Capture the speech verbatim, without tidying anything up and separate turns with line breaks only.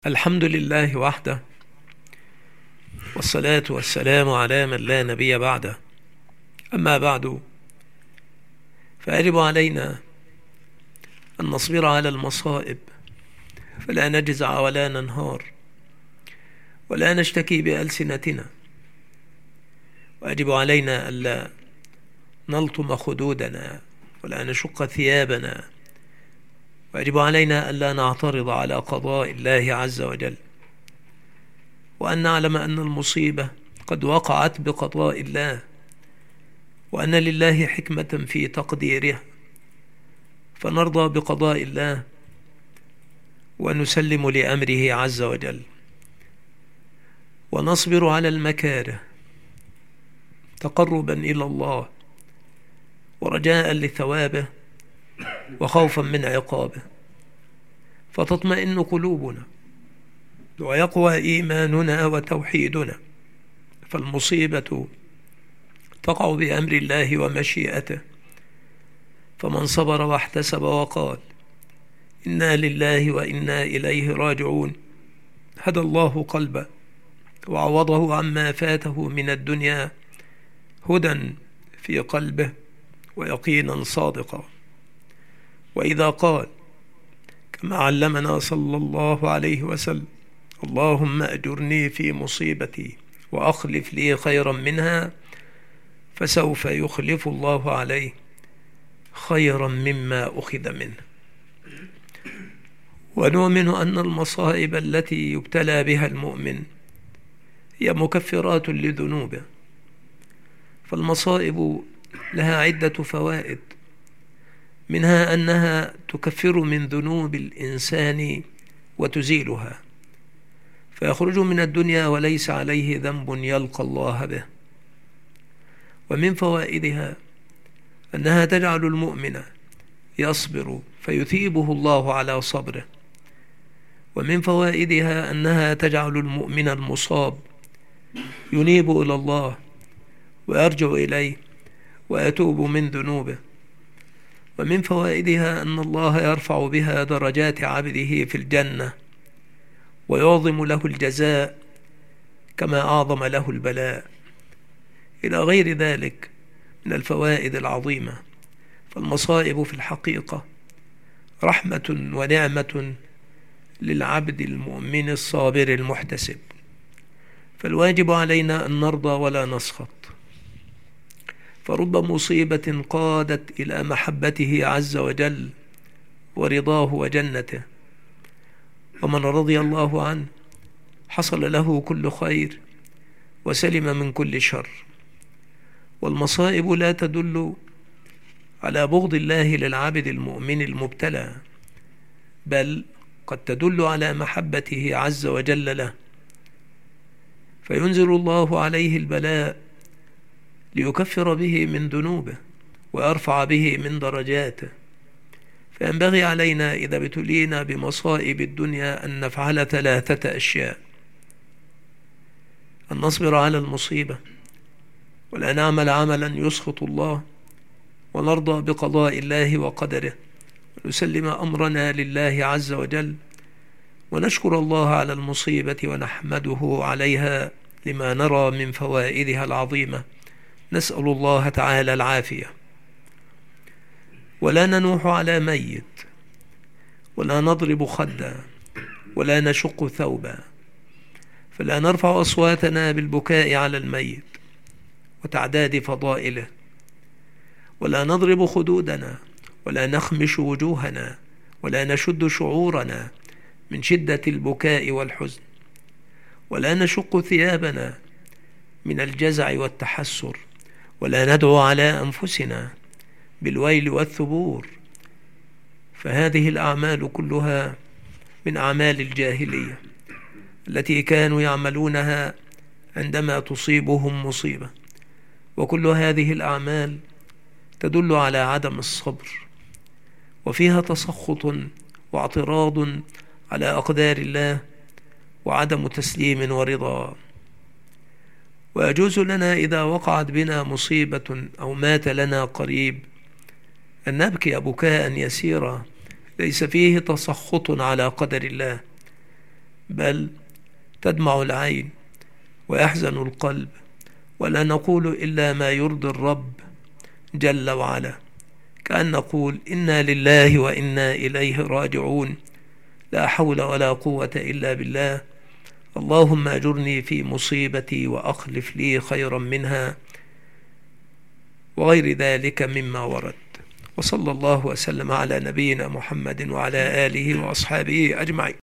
الحمد لله وحده، والصلاة والسلام على من لا نبي بعده. أما بعد، فيجب علينا أن نصبر على المصائب، فلا نجزع ولا ننهار ولا نشتكي بألسنتنا، ويجب علينا ألا نلطم خدودنا ولا نشق ثيابنا، ويجب علينا ألا نعترض على قضاء الله عز وجل، وأن نعلم أن المصيبة قد وقعت بقضاء الله، وأن لله حكمة في تقديره، فنرضى بقضاء الله ونسلم لأمره عز وجل، ونصبر على المكاره تقربا إلى الله ورجاء لثوابه وخوفا من عقابه، فتطمئن قلوبنا ويقوى إيماننا وتوحيدنا. فالمصيبة تقع بأمر الله ومشيئته، فمن صبر واحتسب وقال إنا لله وإنا إليه راجعون هدى الله قلبه وعوضه عما فاته من الدنيا هدى في قلبه ويقينا صادقا. وإذا قال كما علمنا صلى الله عليه وسلم اللهم أجرني في مصيبتي وأخلف لي خيرا منها، فسوف يخلف الله عليه خيرا مما أخذ منه. ونؤمن أن المصائب التي يبتلى بها المؤمن هي مكفرات لذنوبه، فالمصائب لها عدة فوائد، منها أنها تكفر من ذنوب الإنسان وتزيلها، فيخرج من الدنيا وليس عليه ذنب يلقى الله به. ومن فوائدها أنها تجعل المؤمن يصبر فيثيبه الله على صبره. ومن فوائدها أنها تجعل المؤمن المصاب ينيب إلى الله ويرجع إليه ويتوب من ذنوبه. ومن فوائدها أن الله يرفع بها درجات عبده في الجنة ويعظم له الجزاء كما أعظم له البلاء، إلى غير ذلك من الفوائد العظيمة. فالمصائب في الحقيقة رحمة ونعمة للعبد المؤمن الصابر المحتسب، فالواجب علينا أن نرضى ولا نسخط، فرب مصيبة قادت إلى محبته عز وجل ورضاه وجنته. ومن رضي الله عنه حصل له كل خير وسلم من كل شر. والمصائب لا تدل على بغض الله للعبد المؤمن المبتلى، بل قد تدل على محبته عز وجل له، فينزل الله عليه البلاء ليكفر به من ذنوبه ويرفع به من درجاته. فينبغي علينا إذا ابتلينا بمصائب الدنيا أن نفعل ثلاثة أشياء: أن نصبر على المصيبة، ولا نعمل عملا يسخط الله، ونرضى بقضاء الله وقدره، ونسلم أمرنا لله عز وجل، ونشكر الله على المصيبة ونحمده عليها لما نرى من فوائدها العظيمة. نسأل الله تعالى العافية. ولا ننوح على ميت، ولا نضرب خدا، ولا نشق ثوبا، فلا نرفع أصواتنا بالبكاء على الميت وتعداد فضائله، ولا نضرب خدودنا، ولا نخمش وجوهنا، ولا نشد شعورنا من شدة البكاء والحزن، ولا نشق ثيابنا من الجزع والتحسر، ولا ندعو على أنفسنا بالويل والثبور، فهذه الأعمال كلها من أعمال الجاهلية التي كانوا يعملونها عندما تصيبهم مصيبة. وكل هذه الأعمال تدل على عدم الصبر، وفيها تسخط واعتراض على أقدار الله وعدم تسليم ورضا. ويجوز لنا إذا وقعت بنا مصيبة أو مات لنا قريب أن نبكي بكاء يسيرا ليس فيه تسخط على قدر الله، بل تدمع العين ويحزن القلب، ولا نقول إلا ما يرضي الرب جل وعلا، كأن نقول إنا لله وإنا إليه راجعون، لا حول ولا قوة إلا بالله، اللهم أجرني في مصيبتي وأخلف لي خيرا منها، وغير ذلك مما ورد. وصلى الله وسلم على نبينا محمد وعلى آله وأصحابه أجمعين.